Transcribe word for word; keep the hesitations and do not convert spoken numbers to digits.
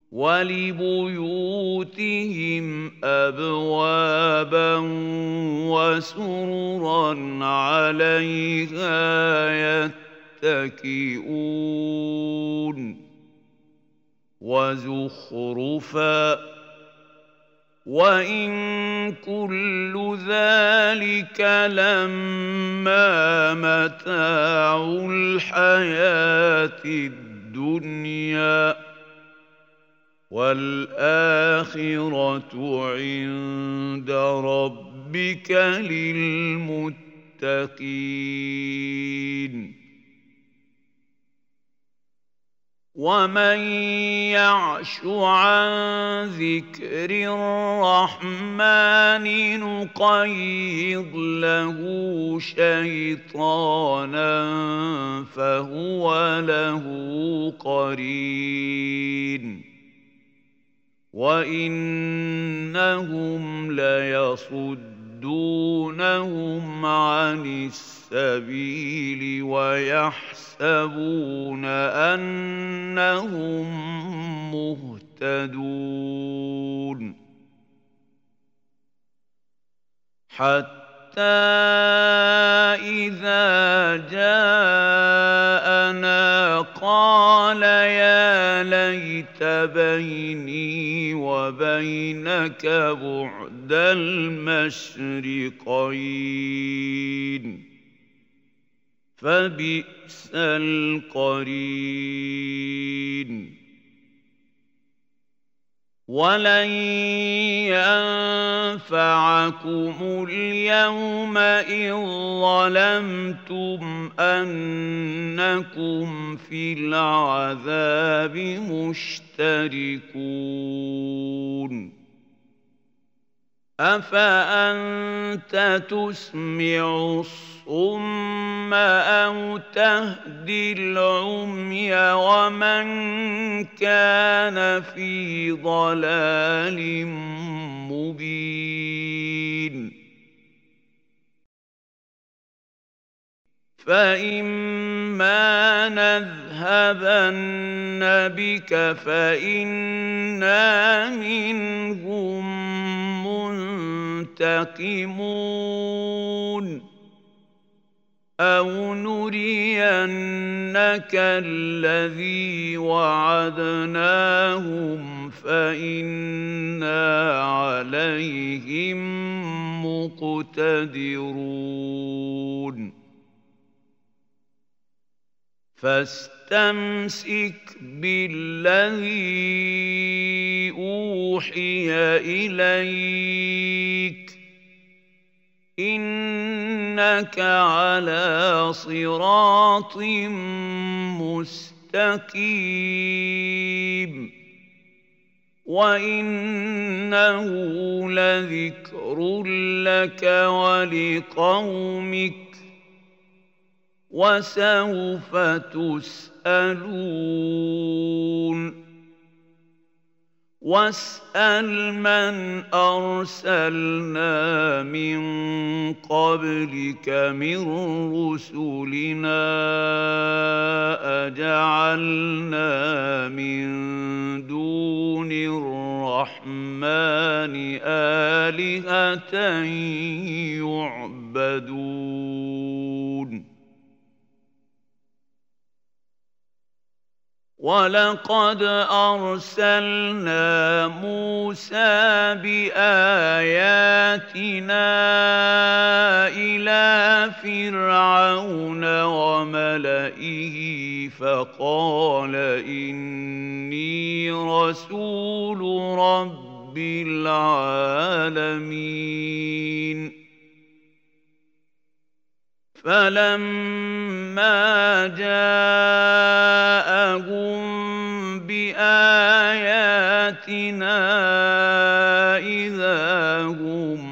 وَلِبُيُوتِهِمْ أَبْوَابًا وَسُرُرًا عَلَيْهَا يَتَّكِئُونَ وَزُخْرُفًا ۚ وَإِن كُلُّ ذَلِكَ لَمَّا مَتَاعُ الْحَيَاةِ الدُّنْيَا ۚ وَالْآخِرَةُ عِندَ رَبِّكَ لِلْمُتَّقِينَ وَمَن يَعْشُ عَن ذِكْرِ الرَّحْمَٰنِ نُقَيِّضْ لَهُ شَيْطَانًا فَهُوَ لَهُ قَرِينٌ وَإِنَّهُمْ لَيَصُدُّونَهُمْ عَنِ السَّبِيلِ وَيَحْسَبُونَ أَنَّهُم مُّهْتَدُونَ حَتَّىٰ إِذَا جَاءَنَا قَالَ يَا لَيْتَ بَيْنِي وَبَيْنَكَ بُعْدَ الْمَشْرِقَيْنِ فَبِئْسَ الْقَرِينُ وَلَن يَنفَعَكُمُ الْيَوْمَ إِذ ظَّلَمْتُمْ أَنَّكُمْ فِي الْعَذَابِ مُشْتَرِكُونَ أَفَأَنتَ تُسْمِعُ الصُّمَّ أَوْ تَهْدِي الْعُمْيَ وَمَن كَانَ فِي ضَلَالٍ مُّبِينٍ فَإِمَّا نَذْهَبَنَّ بِكَ فَإِنَّا مِنْهُم مُّنتَقِمُونَ أَوْ نُرِيَنَّكَ الَّذِي وَعَدْنَاهُمْ فَإِنَّا عَلَيْهِم مُّقْتَدِرُونَ فَاسْتَمْسِكْ بِالَّذِي أُوحِيَ إِلَيْكَ ۖ إِنَّكَ عَلَىٰ صِرَاطٍ مُّسْتَقِيمٍ وَإِنَّهُ لَذِكْرٌ لَّكَ وَلِقَوْمِكَ وَسَوْفَ تُسْأَلُونَ وَاسْأَلْ مَنْ أَرْسَلْنَا مِن قَبْلِكَ مِن رُّسُلِنَا أَجَعَلْنَا مِن دُونِ الرَّحْمَٰنِ آلِهَةً يُعْبَدُونَ وَلَقَدْ أَرْسَلْنَا مُوسَىٰ بِآيَاتِنَا إِلَىٰ فِرْعَوْنَ وَمَلَئِهِ فَقَالَ إِنِّي رَسُولُ رَبِّ الْعَالَمِينَ فَلَمَّا جَاءَهُم بِآيَاتِنَا إِذَا هُم